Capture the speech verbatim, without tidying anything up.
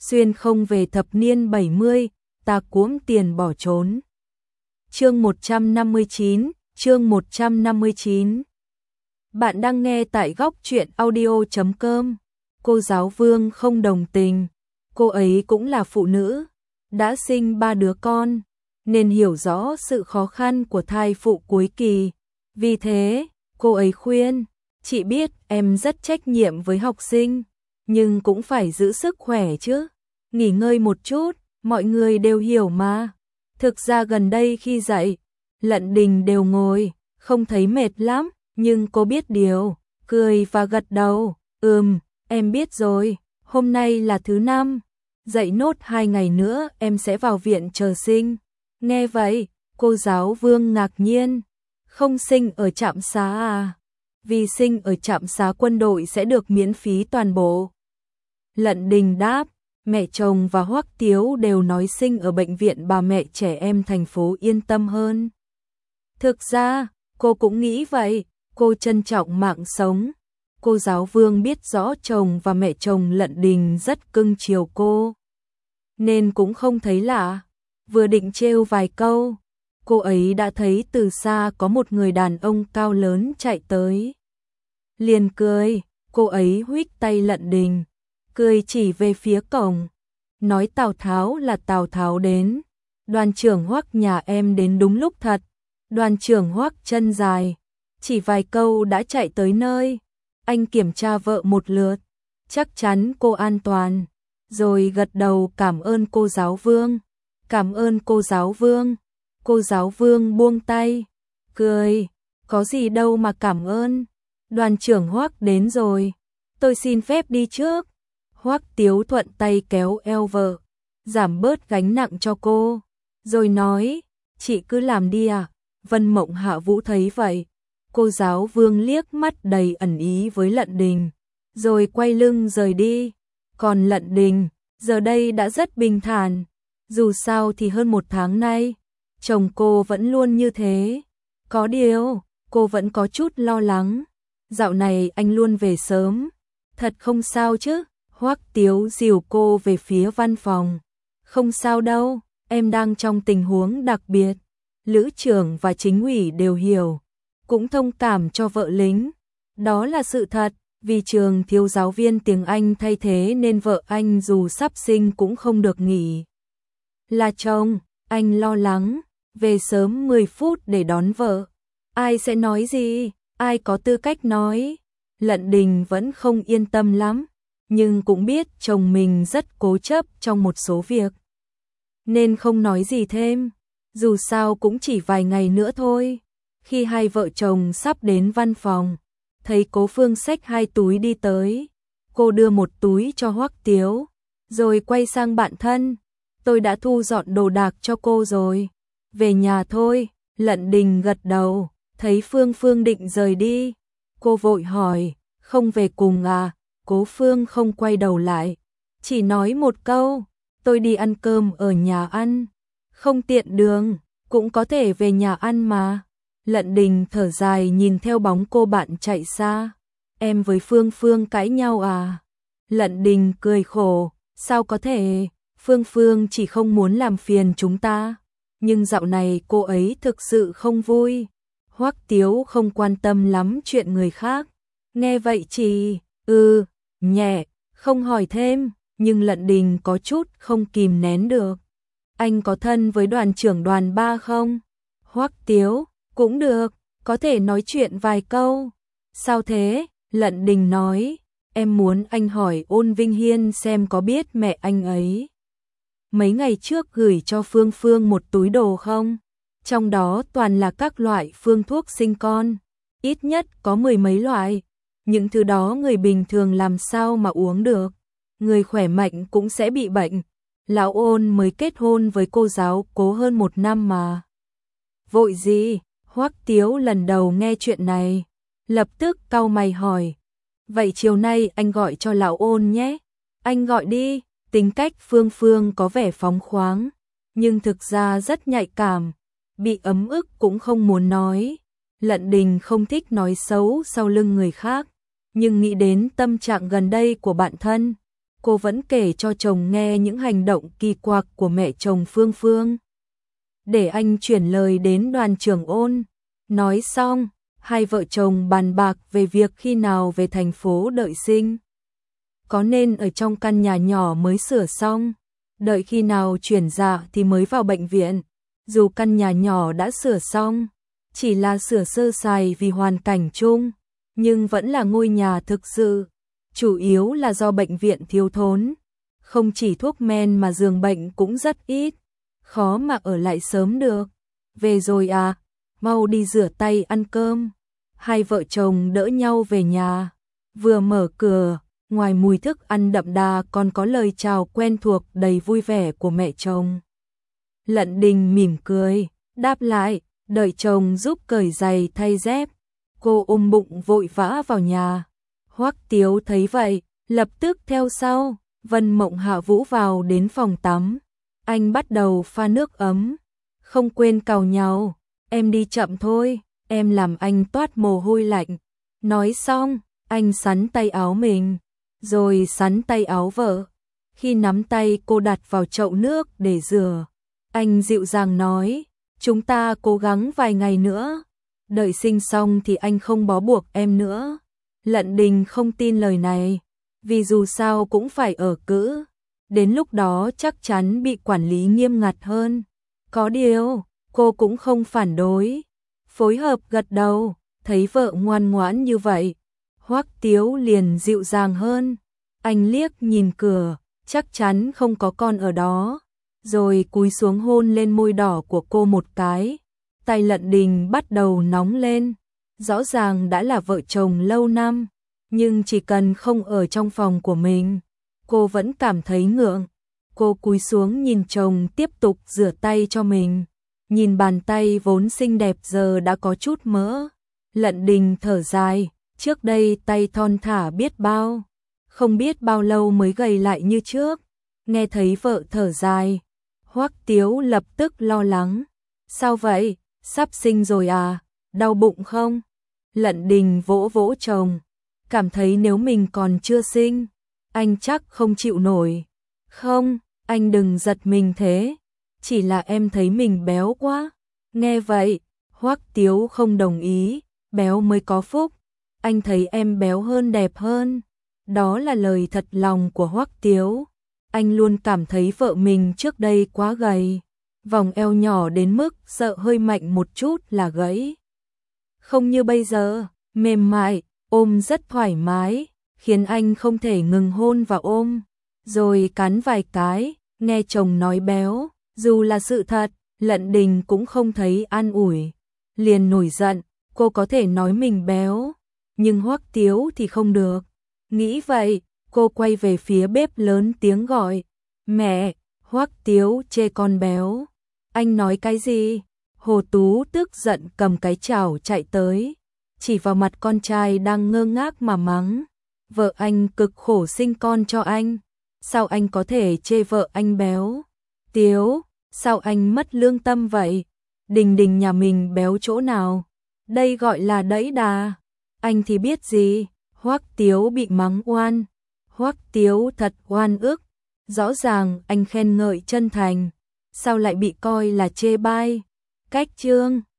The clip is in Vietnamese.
xuyên không về thập niên bảy mươi, ta cuỗm tiền bỏ trốn. Chương một trăm năm mươi chín, chương một trăm năm mươi chín. Bạn đang nghe tại góc truyện audio chấm com. Cô giáo Vương không đồng tình, cô ấy cũng là phụ nữ, đã sinh ba đứa con, nên hiểu rõ sự khó khăn của thai phụ cuối kỳ. Vì thế, cô ấy khuyên, chị biết em rất trách nhiệm với học sinh, nhưng cũng phải giữ sức khỏe chứ, nghỉ ngơi một chút, mọi người đều hiểu mà. Thực ra gần đây khi dạy, Lận Đình đều ngồi, không thấy mệt lắm, nhưng cô biết điều, cười và gật đầu, ừm, em biết rồi, hôm nay là thứ năm, dạy nốt hai ngày nữa em sẽ vào viện chờ sinh. Nghe vậy, cô giáo Vương ngạc nhiên, không sinh ở trạm xá à? Vì sinh ở trạm xá quân đội sẽ được miễn phí toàn bộ. Lận Đình đáp, mẹ chồng và Hoắc Tiếu đều nói sinh ở bệnh viện bà mẹ trẻ em thành phố yên tâm hơn. Thực ra, cô cũng nghĩ vậy, cô trân trọng mạng sống. Cô giáo Vương biết rõ chồng và mẹ chồng Lận Đình rất cưng chiều cô, nên cũng không thấy lạ. Vừa định trêu vài câu, cô ấy đã thấy từ xa có một người đàn ông cao lớn chạy tới. Liền cười, cô ấy huých tay Lận Đình, cười chỉ về phía cổng, nói Tào Tháo là Tào Tháo đến, đoàn trưởng Hoắc nhà em đến đúng lúc thật. Đoàn trưởng Hoắc chân dài, chỉ vài câu đã chạy tới nơi. Anh kiểm tra vợ một lượt, chắc chắn cô an toàn, rồi gật đầu cảm ơn cô giáo Vương. Cảm ơn cô giáo Vương. Cô giáo Vương buông tay, cười, có gì đâu mà cảm ơn. Đoàn trưởng Hoắc đến rồi, tôi xin phép đi trước. Hoắc Tiếu thuận tay kéo eo vợ, giảm bớt gánh nặng cho cô, rồi nói, chị cứ làm đi à. Vân Mộng Hạ Vũ thấy vậy, cô giáo Vương liếc mắt đầy ẩn ý với Lận Đình, rồi quay lưng rời đi. Còn Lận Đình, giờ đây đã rất bình thản, dù sao thì hơn một tháng nay, chồng cô vẫn luôn như thế. Có điều, cô vẫn có chút lo lắng, dạo này anh luôn về sớm, thật không sao chứ? Hoắc Tiếu dìu cô về phía văn phòng, không sao đâu, em đang trong tình huống đặc biệt. Lữ trưởng và chính ủy đều hiểu, cũng thông cảm cho vợ lính. Đó là sự thật, vì trường thiếu giáo viên tiếng Anh thay thế nên vợ anh dù sắp sinh cũng không được nghỉ. Là chồng, anh lo lắng, về sớm mười phút để đón vợ. Ai sẽ nói gì, ai có tư cách nói. Lận Đình vẫn không yên tâm lắm, nhưng cũng biết chồng mình rất cố chấp trong một số việc, nên không nói gì thêm. Dù sao cũng chỉ vài ngày nữa thôi. Khi hai vợ chồng sắp đến văn phòng, thấy Cố Phương xách hai túi đi tới. Cô đưa một túi cho Hoắc Tiếu, rồi quay sang bạn thân. Tôi đã thu dọn đồ đạc cho cô rồi. Về nhà thôi. Lận Đình gật đầu, thấy Phương Phương định rời đi. Cô vội hỏi, không về cùng à? Cố Phương không quay đầu lại, chỉ nói một câu, tôi đi ăn cơm ở nhà ăn. Không tiện đường, cũng có thể về nhà ăn mà. Lận Đình thở dài nhìn theo bóng cô bạn chạy xa. Em với Phương Phương cãi nhau à? Lận Đình cười khổ, sao có thể, Phương Phương chỉ không muốn làm phiền chúng ta. Nhưng dạo này cô ấy thực sự không vui. Hoắc Tiếu không quan tâm lắm chuyện người khác. Nghe vậy chỉ, ừ, nhẹ, không hỏi thêm, nhưng Lận Đình có chút không kìm nén được. Anh có thân với đoàn trưởng đoàn ba không? Hoắc Tiếu, cũng được, có thể nói chuyện vài câu. Sao thế? Lận Đình nói, em muốn anh hỏi Ôn Vinh Hiên xem có biết mẹ anh ấy mấy ngày trước gửi cho Phương Phương một túi đồ không? Trong đó toàn là các loại phương thuốc sinh con, ít nhất có mười mấy loại. Những thứ đó người bình thường làm sao mà uống được, người khỏe mạnh cũng sẽ bị bệnh. Lão Ôn mới kết hôn với cô giáo Cố hơn một năm mà. Vội gì? Hoắc Tiếu lần đầu nghe chuyện này, lập tức cau mày hỏi. Vậy chiều nay anh gọi cho Lão Ôn nhé. Anh gọi đi. Tính cách Phương Phương có vẻ phóng khoáng, nhưng thực ra rất nhạy cảm, bị ấm ức cũng không muốn nói. Lận Đình không thích nói xấu sau lưng người khác, nhưng nghĩ đến tâm trạng gần đây của bạn thân, cô vẫn kể cho chồng nghe những hành động kỳ quặc của mẹ chồng Phương Phương. Để anh chuyển lời đến Đoàn Trưởng Ôn. Nói xong, hai vợ chồng bàn bạc về việc khi nào về thành phố đợi sinh. Có nên ở trong căn nhà nhỏ mới sửa xong, đợi khi nào chuyển dạ thì mới vào bệnh viện. Dù căn nhà nhỏ đã sửa xong, chỉ là sửa sơ sài vì hoàn cảnh chung, nhưng vẫn là ngôi nhà thực sự. Chủ yếu là do bệnh viện thiếu thốn, không chỉ thuốc men mà giường bệnh cũng rất ít, khó mà ở lại sớm được. Về rồi à, mau đi rửa tay ăn cơm. Hai vợ chồng đỡ nhau về nhà, vừa mở cửa, ngoài mùi thức ăn đậm đà còn có lời chào quen thuộc đầy vui vẻ của mẹ chồng. Lận Đình mỉm cười, đáp lại, đợi chồng giúp cởi giày thay dép. Cô ôm bụng vội vã vào nhà. Hoắc Tiếu thấy vậy, lập tức theo sau. Vân Mộng Hạ Vũ vào đến phòng tắm. Anh bắt đầu pha nước ấm. Không quên càu nhàu, em đi chậm thôi, em làm anh toát mồ hôi lạnh. Nói xong, anh xắn tay áo mình, rồi xắn tay áo vợ. Khi nắm tay cô đặt vào chậu nước để rửa, anh dịu dàng nói, chúng ta cố gắng vài ngày nữa, đợi sinh xong thì anh không bó buộc em nữa. Lận Đình không tin lời này, vì dù sao cũng phải ở cữ, đến lúc đó chắc chắn bị quản lý nghiêm ngặt hơn. Có điều, cô cũng không phản đối, phối hợp gật đầu, thấy vợ ngoan ngoãn như vậy, Hoắc Tiếu liền dịu dàng hơn. Anh liếc nhìn cửa, chắc chắn không có con ở đó, rồi cúi xuống hôn lên môi đỏ của cô một cái. Tay Lận Đình bắt đầu nóng lên, rõ ràng đã là vợ chồng lâu năm, nhưng chỉ cần không ở trong phòng của mình, cô vẫn cảm thấy ngượng. Cô cúi xuống nhìn chồng tiếp tục rửa tay cho mình, nhìn bàn tay vốn xinh đẹp giờ đã có chút mỡ. Lận Đình thở dài, trước đây tay thon thả biết bao, không biết bao lâu mới gầy lại như trước. Nghe thấy vợ thở dài, Hoắc Tiếu lập tức lo lắng. Sao vậy, sắp sinh rồi à, đau bụng không? Lận Đình vỗ vỗ chồng, cảm thấy nếu mình còn chưa sinh, anh chắc không chịu nổi. Không, anh đừng giật mình thế, chỉ là em thấy mình béo quá. Nghe vậy, Hoắc Tiếu không đồng ý, béo mới có phúc, anh thấy em béo hơn đẹp hơn. Đó là lời thật lòng của Hoắc Tiếu. Anh luôn cảm thấy vợ mình trước đây quá gầy, vòng eo nhỏ đến mức sợ hơi mạnh một chút là gãy. Không như bây giờ, mềm mại, ôm rất thoải mái, khiến anh không thể ngừng hôn và ôm, rồi cắn vài cái. Nghe chồng nói béo, dù là sự thật, Lận Đình cũng không thấy an ủi, liền nổi giận. Cô có thể nói mình béo, nhưng Hoắc Tiếu thì không được. Nghĩ vậy, cô quay về phía bếp lớn tiếng gọi, mẹ. Hoắc Tiếu chê con béo. Anh nói cái gì? Hồ Tú tức giận cầm cái chảo chạy tới, chỉ vào mặt con trai đang ngơ ngác mà mắng. Vợ anh cực khổ sinh con cho anh, sao anh có thể chê vợ anh béo? Tiếu, sao anh mất lương tâm vậy? Đình Đình nhà mình béo chỗ nào? Đây gọi là đẫy đà. Anh thì biết gì? Hoắc Tiếu bị mắng oan. Hoắc Tiếu thật oan ức, rõ ràng anh khen ngợi chân thành, sao lại bị coi là chê bai? Cách chương